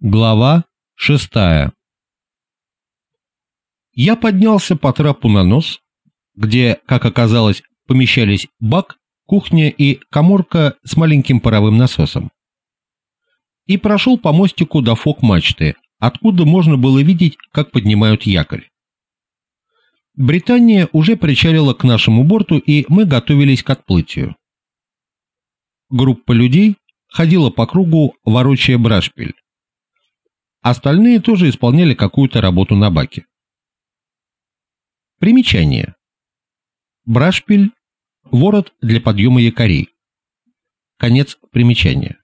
Глава 6. Я поднялся по трапу на нос, где, как оказалось, помещались бак, кухня и каморка с маленьким паровым насосом, и прошел по мостику до фок-мачты, откуда можно было видеть, как поднимают якорь. Британия уже причалила к нашему борту, и мы готовились к отплытию. Группа людей ходила по кругу, ворочая брашпиль. Остальные тоже исполняли какую-то работу на баке. Примечание. Брашпиль – ворот для подъема якорей. Конец примечания.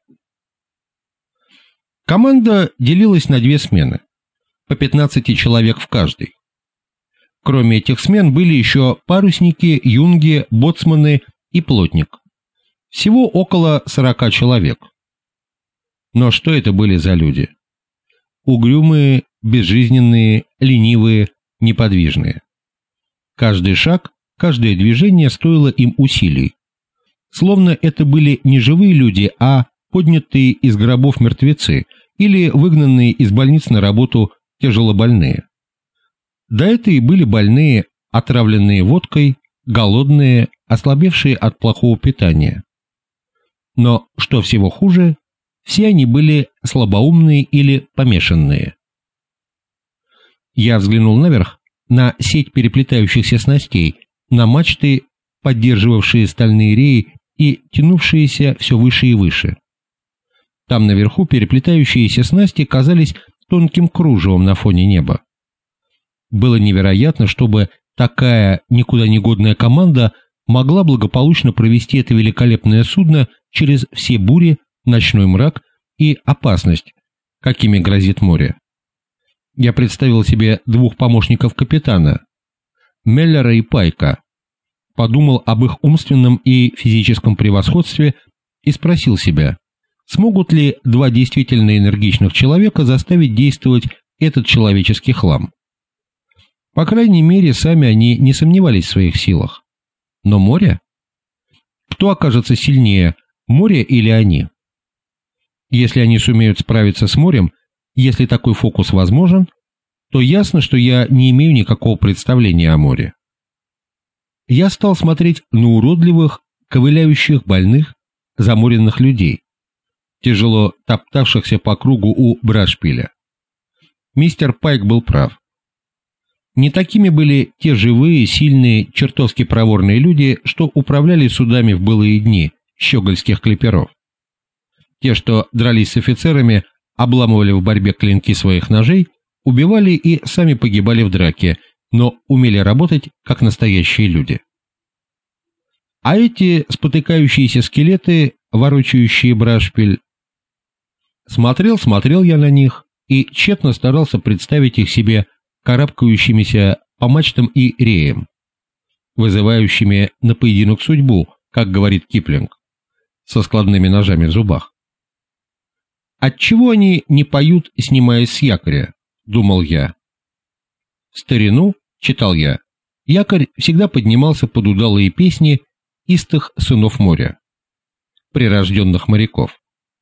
Команда делилась на две смены, по 15 человек в каждой. Кроме этих смен были еще парусники, юнги, боцманы и плотник. Всего около 40 человек. Но что это были за люди? Угрюмые, безжизненные, ленивые, неподвижные. Каждый шаг, каждое движение стоило им усилий. Словно это были не живые люди, а поднятые из гробов мертвецы или выгнанные из больниц на работу тяжелобольные. Да это и были больные, отравленные водкой, голодные, ослабевшие от плохого питания. Но, что всего хуже, все они были слабоумные или помешанные. Я взглянул наверх, на сеть переплетающихся снастей, на мачты, поддерживавшие стальные реи и тянувшиеся все выше и выше. Там наверху переплетающиеся снасти казались тонким кружевом на фоне неба. Было невероятно, чтобы такая никуда не годная команда могла благополучно провести это великолепное судно через все бури, ночной мрак и опасность, какими грозит море. Я представил себе двух помощников капитана, Меллера и Пайка, подумал об их умственном и физическом превосходстве и спросил себя, смогут ли два действительно энергичных человека заставить действовать этот человеческий хлам. По крайней мере, сами они не сомневались в своих силах. Но море? Кто окажется сильнее, море или они? Если они сумеют справиться с морем, если такой фокус возможен, то ясно, что я не имею никакого представления о море. Я стал смотреть на уродливых, ковыляющих больных, заморенных людей, тяжело топтавшихся по кругу у брашпиля. Мистер Пайк был прав. Не такими были те живые, сильные, чертовски проворные люди, что управляли судами в былые дни щегольских клиперов. Те, что дрались с офицерами, обламывали в борьбе клинки своих ножей, убивали и сами погибали в драке, но умели работать как настоящие люди. А эти спотыкающиеся скелеты, ворочающие брашпиль, смотрел я на них и тщетно старался представить их себе карабкающимися по мачтам и реям, вызывающими на поединок судьбу, как говорит Киплинг, со складными ножами в зубах. Отчего они не поют, снимаясь с якоря, думал я. В старину, читал я, якорь всегда поднимался под удалые песни истых сынов моря, прирожденных моряков.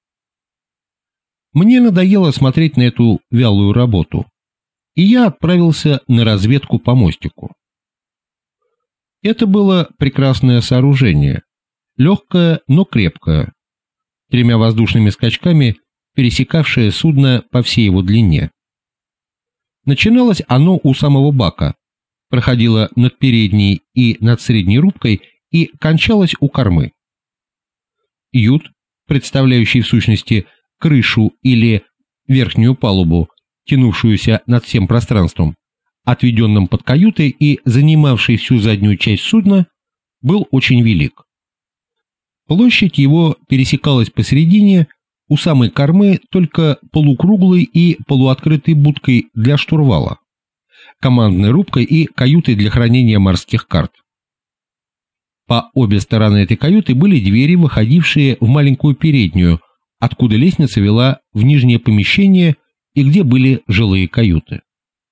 Мне надоело смотреть на эту вялую работу, и я отправился на разведку по мостику. Это было прекрасное сооружение, легкое, но крепкое, 3 воздушными скачками пересекавшее судно по всей его длине. Начиналось оно у самого бака, проходило над передней и над средней рубкой и кончалось у кормы. Ют, представляющий в сущности крышу или верхнюю палубу, тянувшуюся над всем пространством, отведенным под каютой и занимавший всю заднюю часть судна, был очень велик. Площадь его пересекалась посередине, у самой кормы только полукруглой и полуоткрытой будкой для штурвала, командной рубкой и каютой для хранения морских карт. По обе стороны этой каюты были двери, выходившие в маленькую переднюю, откуда лестница вела в нижнее помещение и где были жилые каюты.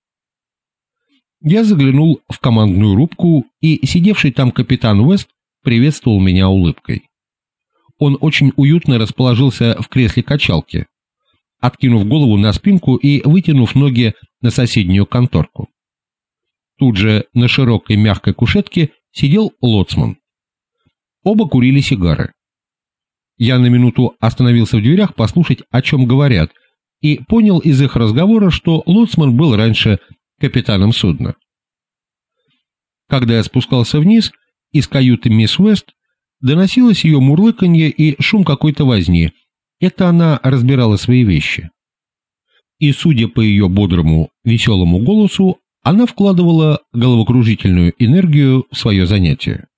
Я заглянул в командную рубку, и сидевший там капитан Уэст приветствовал меня улыбкой. Он очень уютно расположился в кресле качалки. откинув голову на спинку и вытянув ноги на соседнюю конторку. Тут же на широкой мягкой кушетке сидел лоцман. Оба курили сигары. Я на минуту остановился в дверях послушать, о чем говорят, и понял из их разговора, что лоцман был раньше капитаном судна. Когда я спускался вниз, из каюты мисс Уэст доносилось ее мурлыканье и шум какой-то возни. Это она разбирала свои вещи. И, судя по ее бодрому, веселому голосу, она вкладывала головокружительную энергию в свое занятие.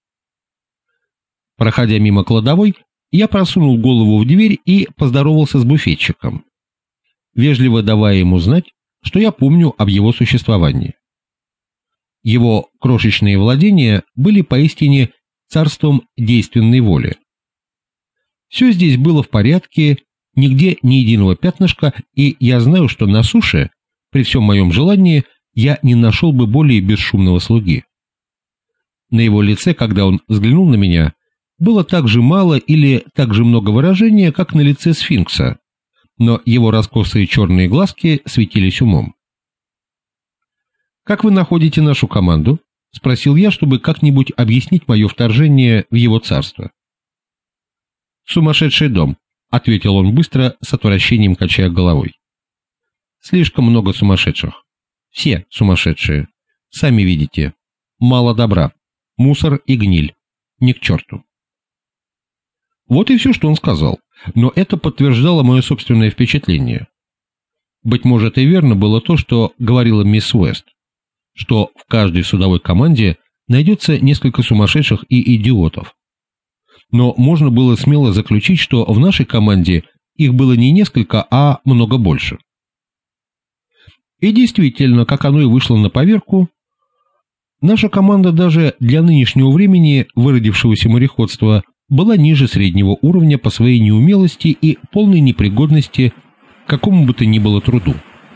Проходя мимо кладовой, я просунул голову в дверь и поздоровался с буфетчиком, вежливо давая ему знать, что я помню об его существовании. Его крошечные владения были поистине царством действенной воли. Все здесь было в порядке, нигде ни единого пятнышка, и я знаю, что на суше, при всем моем желании, я не нашел бы более бесшумного слуги. На его лице, когда он взглянул на меня, было так же мало или так же много выражения, как на лице сфинкса, но его раскосые черные глазки светились умом. «Как вы находите нашу команду?» — спросил я, чтобы как-нибудь объяснить мое вторжение в его царство. «Сумасшедший дом», — ответил он быстро, с отвращением качая головой. «Слишком много сумасшедших. Все сумасшедшие. Сами видите. Мало добра. Мусор и гниль. Ни к черту». Вот и все, что он сказал, но это подтверждало мое собственное впечатление. Быть может, и верно было то, что говорила мисс Уэст, что в каждой судовой команде найдется несколько сумасшедших и идиотов. Но можно было смело заключить, что в нашей команде их было не несколько, а много больше. И действительно, как оно и вышло на поверку, наша команда даже для нынешнего времени выродившегося мореходства была ниже среднего уровня по своей неумелости и полной непригодности к какому бы то ни было труду.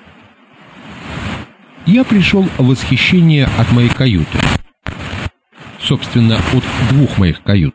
Я пришел в восхищение от моей каюты. Собственно, от двух моих кают.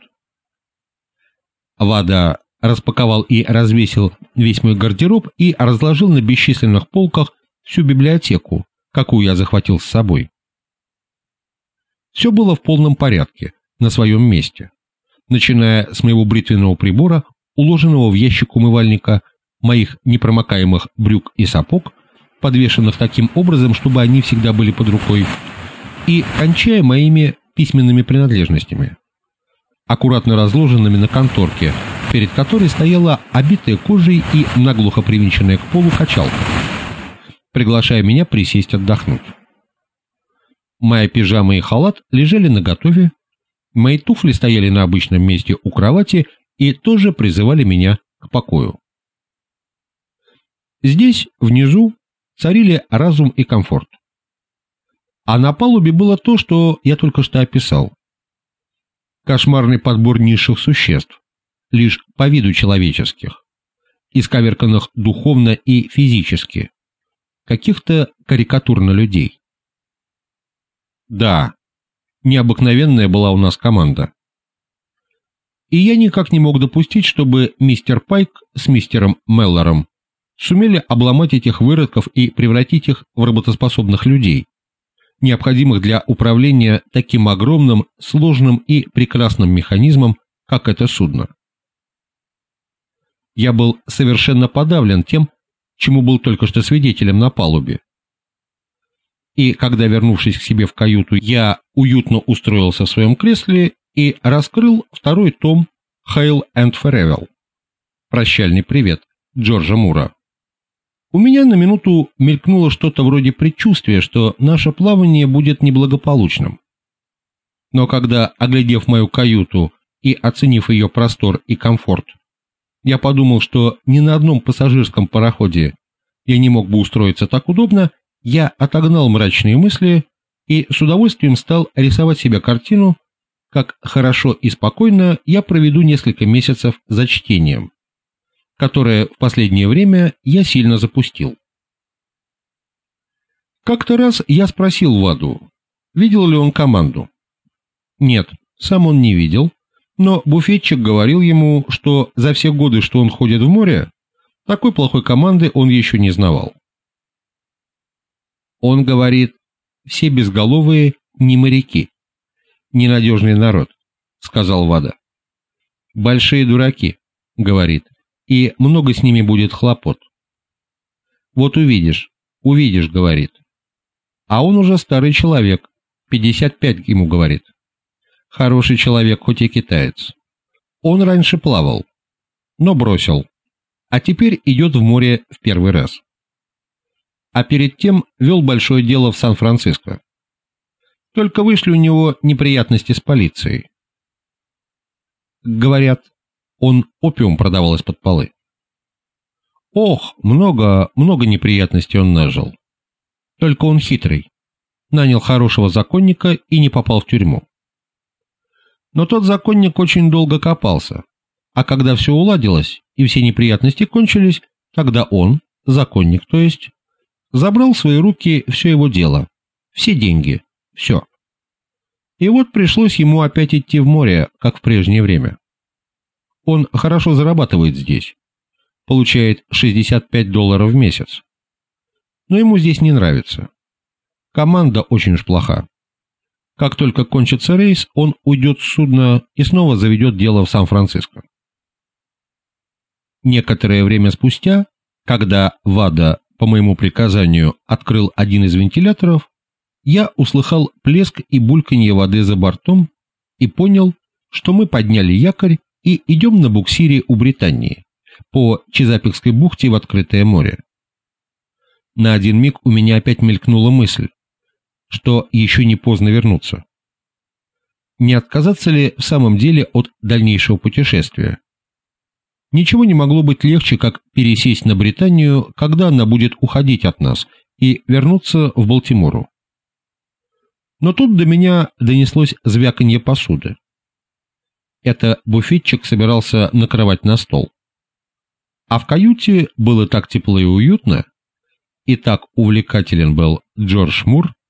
Вада распаковал и развесил весь мой гардероб и разложил на бесчисленных полках всю библиотеку, какую я захватил с собой. Все было в полном порядке, на своем месте, начиная с моего бритвенного прибора, уложенного в ящик умывальника, моих непромокаемых брюк и сапог, подвешенных таким образом, чтобы они всегда были под рукой, и кончая моими письменными принадлежностями, аккуратно разложенными на конторке, перед которой стояла обитая кожей и наглухо привинченная к полу качалка, приглашая меня присесть отдохнуть. Моя пижама и халат лежали наготове, мои туфли стояли на обычном месте у кровати и тоже призывали меня к покою. Здесь, внизу, царили разум и комфорт. А на палубе было то, что я только что описал. Кошмарный подбор низших существ, лишь по виду человеческих, исковерканных духовно и физически, каких-то карикатурно людей. Да, необыкновенная была у нас команда. И я никак не мог допустить, чтобы мистер Пайк с мистером Меллором сумели обломать этих выродков и превратить их в работоспособных людей, необходимых для управления таким огромным, сложным и прекрасным механизмом, как это судно. Я был совершенно подавлен тем, чему был только что свидетелем на палубе. И когда, вернувшись к себе в каюту, я уютно устроился в своем кресле и раскрыл второй том «Hail and Farewell» «Прощальный привет» Джорджа Мура. У меня на минуту мелькнуло что-то вроде предчувствия, что наше плавание будет неблагополучным. Но когда, оглядев мою каюту и оценив ее простор и комфорт, я подумал, что ни на одном пассажирском пароходе я не мог бы устроиться так удобно, я отогнал мрачные мысли и с удовольствием стал рисовать себе картину, как хорошо и спокойно я проведу несколько месяцев за чтением, которое в последнее время я сильно запустил. Как-то раз я спросил Ваду, видел ли он команду. Нет, сам он не видел, но буфетчик говорил ему, что за все годы, что он ходит в море, Такой плохой команды он еще не знавал. Он говорит, все безголовые не моряки, ненадежный народ, сказал Вада. Большие дураки, говорит, и много с ними будет хлопот. Вот увидишь, говорит. А он уже старый человек, 55 ему говорит. Хороший человек, хоть и китаец. Он раньше плавал, но бросил, а теперь идет в море в первый раз. А перед тем вел большое дело в Сан-Франциско. Только вышли у него неприятности с полицией. Говорят, он опиум продавал из-под полы. Ох, много неприятностей он нажил. Только он хитрый. Нанял хорошего законника и не попал в тюрьму. Но тот законник очень долго копался, а когда все уладилось и все неприятности кончились, тогда он, законник то есть, забрал в свои руки все его дело, все деньги, все. И вот пришлось ему опять идти в море, как в прежнее время. Он хорошо зарабатывает здесь, получает $65 в месяц. Но ему здесь не нравится. Команда очень уж плоха. Как только кончится рейс, он уйдет с судна и снова заведет дело в Сан-Франциско. Некоторое время спустя, когда Вада по моему приказанию открыл один из вентиляторов, я услыхал плеск и бульканье воды за бортом и понял, что мы подняли якорь и идем на буксире у Британии по Чезапикской бухте в открытое море. На один миг у меня опять мелькнула мысль, что еще не поздно вернуться. Не отказаться ли в самом деле от дальнейшего путешествия? Ничего не могло быть легче, как пересесть на Британию, когда она будет уходить от нас, и вернуться в Балтимору. Но тут до меня донеслось звяканье посуды. Это буфетчик собирался накрывать на стол. А в каюте было так тепло и уютно, и так увлекателен был Джордж Мур,